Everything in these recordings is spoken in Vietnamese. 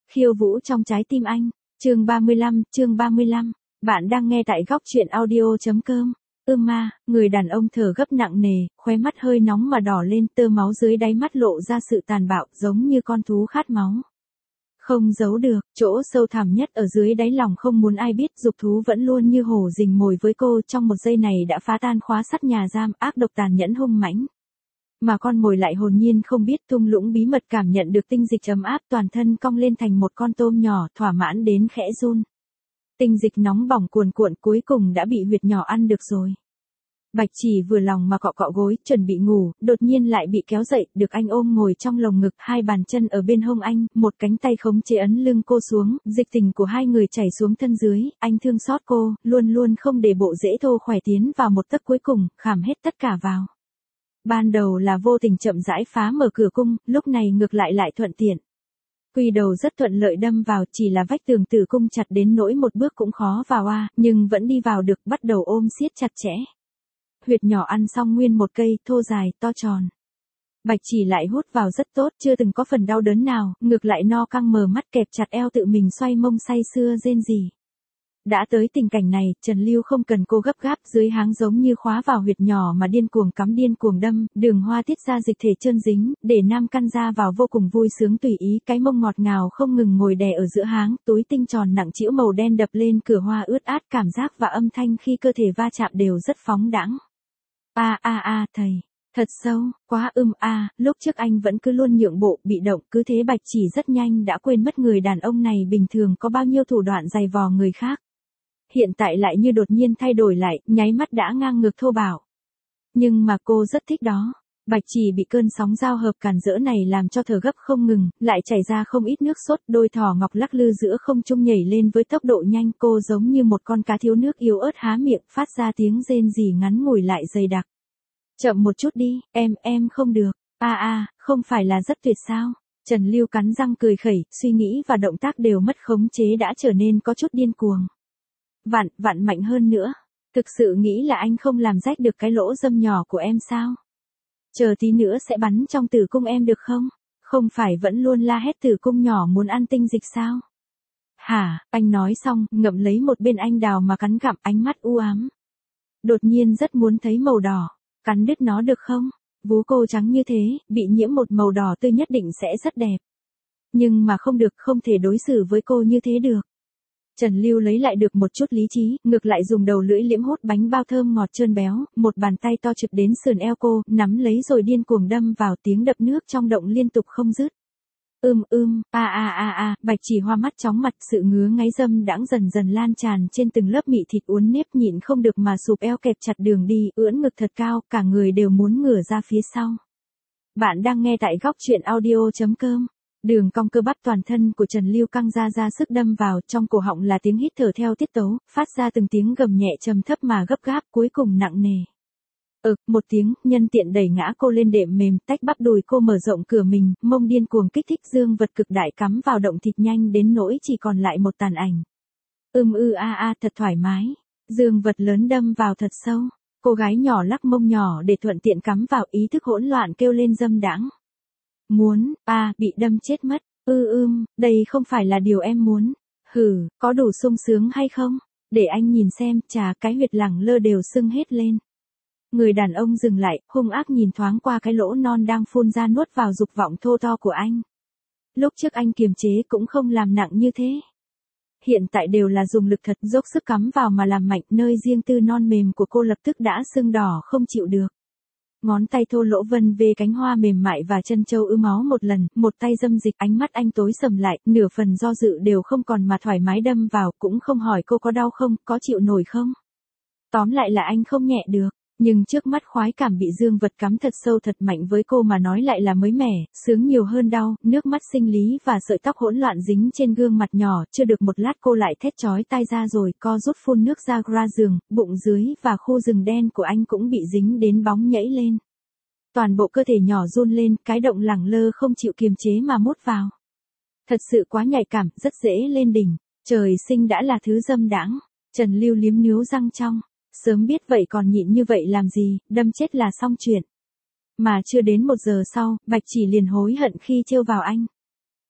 Khiêu vũ trong trái tim anh. Chương 35. Bạn đang nghe tại góc truyện audio.com. Ma, người đàn ông thở gấp nặng nề, khóe mắt hơi nóng mà đỏ lên, tơ máu dưới đáy mắt lộ ra sự tàn bạo, giống như con thú khát máu. Không giấu được, chỗ sâu thẳm nhất ở dưới đáy lòng không muốn ai biết, dục thú vẫn luôn như hổ rình mồi với cô, trong một giây này đã phá tan khóa sắt nhà giam, ác độc tàn nhẫn hung mãnh. Mà con mồi lại hồn nhiên không biết, thung lũng bí mật cảm nhận được tinh dịch ấm áp, toàn thân cong lên thành một con tôm nhỏ, thỏa mãn đến khẽ run. Tinh dịch nóng bỏng cuồn cuộn, cuối cùng đã bị huyệt nhỏ ăn được rồi. Bạch Chỉ vừa lòng mà cọ cọ gối, chuẩn bị ngủ, đột nhiên lại bị kéo dậy, được anh ôm ngồi trong lồng ngực, hai bàn chân ở bên hông anh, một cánh tay khống chế ấn lưng cô xuống, dịch tình của hai người chảy xuống thân dưới, anh thương xót cô, luôn luôn không để bộ rễ thô khỏe tiến vào một tấc cuối cùng, khảm hết tất cả vào. Ban đầu là vô tình chậm rãi phá mở cửa cung, lúc này ngược lại thuận tiện. Quy đầu rất thuận lợi đâm vào, chỉ là vách tường tử cung chặt đến nỗi một bước cũng khó vào nhưng vẫn đi vào được, bắt đầu ôm siết chặt chẽ. Huyệt nhỏ ăn xong nguyên một cây, thô dài, to tròn. Bạch Chỉ lại hút vào rất tốt, chưa từng có phần đau đớn nào, ngược lại no căng mờ mắt kẹp chặt eo tự mình xoay mông say sưa rên rỉ. Đã tới tình cảnh này, Trần Lưu không cần cô gấp gáp, dưới háng giống như khóa vào huyệt nhỏ mà điên cuồng cắm điên cuồng đâm, Đường Hoa tiết ra dịch thể trơn dính, để nam căn ra vào vô cùng vui sướng tùy ý, cái mông ngọt ngào không ngừng ngồi đè ở giữa háng, túi tinh tròn nặng trĩu màu đen đập lên cửa hoa ướt át, cảm giác và âm thanh khi cơ thể va chạm đều rất phóng đãng. Thầy, thật sâu, quá lúc trước anh vẫn cứ luôn nhượng bộ, bị động, cứ thế Bạch Chỉ rất nhanh đã quên mất người đàn ông này bình thường có bao nhiêu thủ đoạn giày vò người khác. Hiện tại lại như đột nhiên thay đổi lại, nháy mắt đã ngang ngược thô bạo. Nhưng mà cô rất thích đó. Bạch Chỉ bị cơn sóng giao hợp cản rỡ này làm cho thở gấp không ngừng, lại chảy ra không ít nước sốt, đôi thỏ ngọc lắc lư giữa không trung nhảy lên với tốc độ nhanh, cô giống như một con cá thiếu nước yếu ớt há miệng, phát ra tiếng rên rỉ ngắn ngủi lại dày đặc. Chậm một chút đi, em không được. Không phải là rất tuyệt sao? Trần Lưu cắn răng cười khẩy, suy nghĩ và động tác đều mất khống chế đã trở nên có chút điên cuồng. Vặn mạnh hơn nữa. Thực sự nghĩ là anh không làm rách được cái lỗ dâm nhỏ của em sao? Chờ tí nữa sẽ bắn trong tử cung em được không? Không phải vẫn luôn la hét tử cung nhỏ muốn ăn tinh dịch sao? Hả, anh nói xong, ngậm lấy một bên anh đào mà cắn gặm, ánh mắt u ám. Đột nhiên rất muốn thấy màu đỏ, cắn đứt nó được không? Vú cô trắng như thế, bị nhiễm một màu đỏ tươi nhất định sẽ rất đẹp. Nhưng mà không được, không thể đối xử với cô như thế được. Trần Lưu lấy lại được một chút lý trí, ngược lại dùng đầu lưỡi liếm hút bánh bao thơm ngọt trơn béo, một bàn tay to trực đến sườn eo cô, nắm lấy rồi điên cuồng đâm vào, tiếng đập nước trong động liên tục không dứt. Bạch Chỉ hoa mắt chóng mặt, sự ngứa ngáy dâm đãng dần dần lan tràn trên từng lớp mị thịt uốn nếp, nhịn không được mà sụp eo kẹp chặt đường đi, ưỡn ngực thật cao, cả người đều muốn ngửa ra phía sau. Bạn đang nghe tại góc truyện audio.com. Đường cong cơ bắp toàn thân của Trần Lưu căng ra sức đâm vào, trong cổ họng là tiếng hít thở theo tiết tấu, phát ra từng tiếng gầm nhẹ trầm thấp mà gấp gáp, cuối cùng nặng nề. Một tiếng, nhân tiện đẩy ngã cô lên đệm mềm, tách bắp đùi cô mở rộng cửa mình, mông điên cuồng kích thích, dương vật cực đại cắm vào động thịt nhanh đến nỗi chỉ còn lại một tàn ảnh. Thật thoải mái. Dương vật lớn đâm vào thật sâu. Cô gái nhỏ lắc mông nhỏ để thuận tiện cắm vào, ý thức hỗn loạn kêu lên dâm đãng. Muốn, bị đâm chết mất. Đây không phải là điều em muốn. Có đủ sung sướng hay không? Để anh nhìn xem, chà, cái huyệt lẳng lơ đều sưng hết lên. Người đàn ông dừng lại, hung ác nhìn thoáng qua cái lỗ non đang phun ra nuốt vào dục vọng thô to của anh. Lúc trước anh kiềm chế cũng không làm nặng như thế. Hiện tại đều là dùng lực thật, dốc sức cắm vào mà làm mạnh, nơi riêng tư non mềm của cô lập tức đã sưng đỏ không chịu được. Ngón tay thô lỗ vân về cánh hoa mềm mại và chân châu ứ máu một lần, một tay dâm dịch, ánh mắt anh tối sầm lại, nửa phần do dự đều không còn mà thoải mái đâm vào, cũng không hỏi cô có đau không, có chịu nổi không. Tóm lại là anh không nhẹ được, nhưng trước mắt khoái cảm bị dương vật cắm thật sâu thật mạnh với cô mà nói lại là mới mẻ, sướng nhiều hơn đau, nước mắt sinh lý và sợi tóc hỗn loạn dính trên gương mặt nhỏ, chưa được một lát cô lại thét chói tai ra rồi, co rút phun nước ra giường, bụng dưới và khu rừng đen của anh cũng bị dính đến bóng nhảy lên. Toàn bộ cơ thể nhỏ run lên, cái động lẳng lơ không chịu kiềm chế mà mút vào. Thật sự quá nhạy cảm, rất dễ lên đỉnh, trời sinh đã là thứ dâm đãng. Trần Lưu liếm níu răng trong. Sớm biết vậy còn nhịn như vậy làm gì, đâm chết là xong chuyện. Mà chưa đến 1 giờ sau, Bạch Chỉ liền hối hận khi trêu vào anh.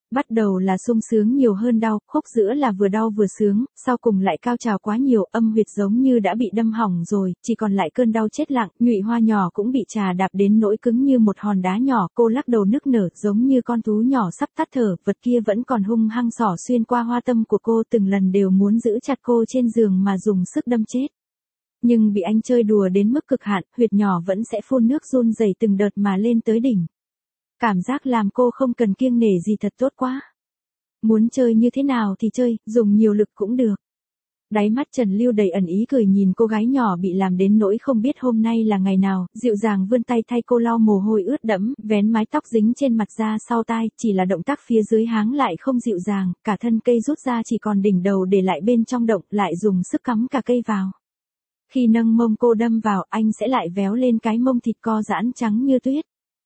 Bắt đầu là sung sướng nhiều hơn đau, khúc giữa là vừa đau vừa sướng, sau cùng lại cao trào quá nhiều, âm huyệt giống như đã bị đâm hỏng rồi, chỉ còn lại cơn đau chết lặng, Nhụy Hoa nhỏ cũng bị trà đạp đến nỗi cứng như một hòn đá nhỏ, cô lắc đầu nức nở, giống như con thú nhỏ sắp tắt thở, vật kia vẫn còn hung hăng xỏ xuyên qua hoa tâm của cô, từng lần đều muốn giữ chặt cô trên giường mà dùng sức đâm chết. Nhưng bị anh chơi đùa đến mức cực hạn, huyệt nhỏ vẫn sẽ phun nước run rẩy từng đợt mà lên tới đỉnh. Cảm giác làm cô không cần kiêng nể gì thật tốt quá. Muốn chơi như thế nào thì chơi, dùng nhiều lực cũng được. Đáy mắt Trần Lưu đầy ẩn ý cười nhìn cô gái nhỏ bị làm đến nỗi không biết hôm nay là ngày nào, dịu dàng vươn tay thay cô lau mồ hôi ướt đẫm, vén mái tóc dính trên mặt ra sau tai, chỉ là động tác phía dưới háng lại không dịu dàng, cả thân cây rút ra chỉ còn đỉnh đầu để lại bên trong động, lại dùng sức cắm cả cây vào. Khi nâng mông cô đâm vào, anh sẽ lại véo lên cái mông thịt co giãn trắng như tuyết.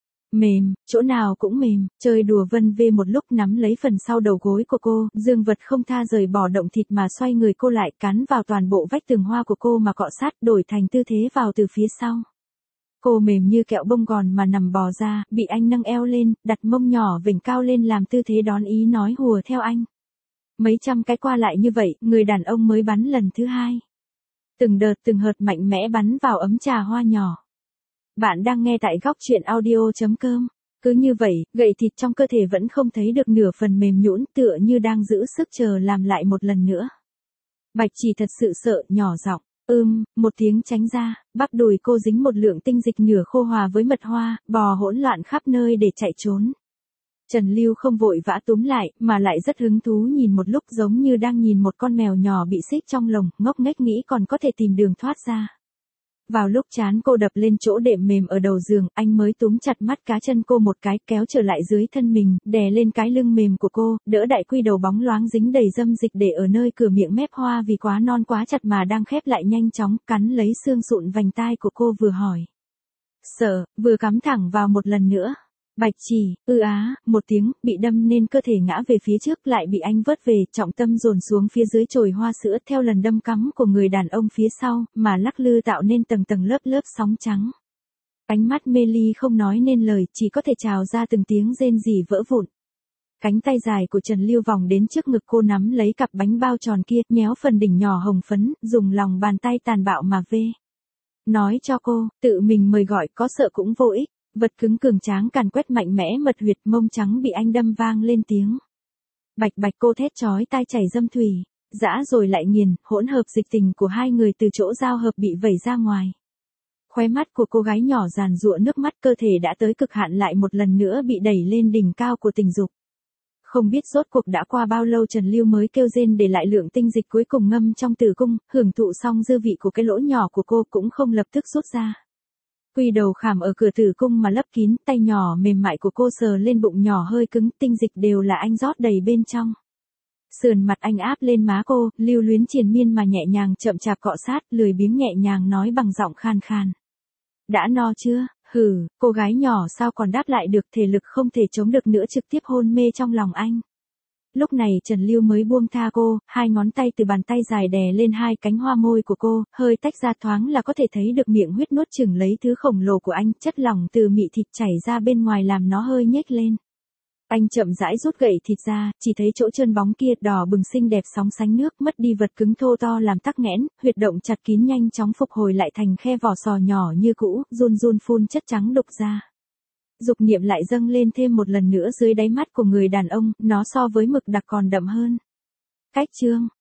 Mềm, chỗ nào cũng mềm, chơi đùa vân vê một lúc nắm lấy phần sau đầu gối của cô, dương vật không tha rời bỏ động thịt mà xoay người cô lại cắn vào toàn bộ vách tường hoa của cô mà cọ sát đổi thành tư thế vào từ phía sau. Cô mềm như kẹo bông gòn mà nằm bò ra, bị anh nâng eo lên, đặt mông nhỏ vểnh cao lên làm tư thế đón ý nói hùa theo anh. Mấy trăm cái qua lại như vậy, người đàn ông mới bắn lần thứ hai. Từng đợt từng hợt mạnh mẽ bắn vào ấm trà hoa nhỏ. Bạn đang nghe tại góc truyện audio.com. Cứ như vậy, gậy thịt trong cơ thể vẫn không thấy được nửa phần mềm nhũn, tựa như đang giữ sức chờ làm lại một lần nữa. Bạch Chỉ thật sự sợ, nhỏ giọng, một tiếng tránh ra, bắp đùi cô dính một lượng tinh dịch nửa khô hòa với mật hoa, bò hỗn loạn khắp nơi để chạy trốn. Trần Lưu không vội vã túm lại, mà lại rất hứng thú nhìn một lúc giống như đang nhìn một con mèo nhỏ bị xích trong lồng, ngốc nghếch nghĩ còn có thể tìm đường thoát ra. Vào lúc trán cô đập lên chỗ đệm mềm ở đầu giường, anh mới túm chặt mắt cá chân cô một cái, kéo trở lại dưới thân mình, đè lên cái lưng mềm của cô, đỡ đại quy đầu bóng loáng dính đầy dâm dịch để ở nơi cửa miệng mép hoa vì quá non quá chặt mà đang khép lại nhanh chóng, cắn lấy xương sụn vành tai của cô vừa hỏi. Sợ, vừa cắm thẳng vào một lần nữa. Bạch Chỉ, một tiếng, bị đâm nên cơ thể ngã về phía trước lại bị anh vớt về, trọng tâm dồn xuống phía dưới chồi hoa sữa theo lần đâm cắm của người đàn ông phía sau, mà lắc lư tạo nên tầng tầng lớp lớp sóng trắng. Ánh mắt mê ly không nói nên lời, chỉ có thể trào ra từng tiếng rên rỉ vỡ vụn. Cánh tay dài của Trần Lưu vòng đến trước ngực cô nắm lấy cặp bánh bao tròn kia, nhéo phần đỉnh nhỏ hồng phấn, dùng lòng bàn tay tàn bạo mà vê. Nói cho cô, tự mình mời gọi có sợ cũng vô ích. Vật cứng cường tráng càn quét mạnh mẽ mật huyệt, mông trắng bị anh đâm vang lên tiếng. Bạch bạch, cô thét chói tai chảy dâm thủy, dã rồi lại nghiền, hỗn hợp dịch tình của hai người từ chỗ giao hợp bị vẩy ra ngoài. Khóe mắt của cô gái nhỏ giàn giụa nước mắt, cơ thể đã tới cực hạn lại một lần nữa bị đẩy lên đỉnh cao của tình dục. Không biết rốt cuộc đã qua bao lâu Trần Lưu mới kêu rên để lại lượng tinh dịch cuối cùng ngâm trong tử cung, hưởng thụ xong dư vị của cái lỗ nhỏ của cô cũng không lập tức rút ra. Quy đầu khảm ở cửa tử cung mà lấp kín, tay nhỏ mềm mại của cô sờ lên bụng nhỏ hơi cứng, tinh dịch đều là anh rót đầy bên trong. Sườn mặt anh áp lên má cô, lưu luyến triền miên mà nhẹ nhàng chậm chạp cọ sát, lười biếng nhẹ nhàng nói bằng giọng khan khan. Đã no chưa? Hừ, cô gái nhỏ sao còn đáp lại được, thể lực không thể chống được nữa trực tiếp hôn mê trong lòng anh. Lúc này Trần Lưu mới buông tha cô, hai ngón tay từ bàn tay dài đè lên hai cánh hoa môi của cô, hơi tách ra thoáng là có thể thấy được miệng huyết nuốt chửng lấy thứ khổng lồ của anh, chất lỏng từ mị thịt chảy ra bên ngoài làm nó hơi nhếch lên. Anh chậm rãi rút gậy thịt ra, chỉ thấy chỗ trơn bóng kia đỏ bừng xinh đẹp sóng sánh nước, mất đi vật cứng thô to làm tắc nghẽn, huyệt động chặt kín nhanh chóng phục hồi lại thành khe vỏ sò nhỏ như cũ, run run phun chất trắng đục ra. Dục niệm lại dâng lên thêm một lần nữa dưới đáy mắt của người đàn ông, nó so với mực đặc còn đậm hơn. Cách chương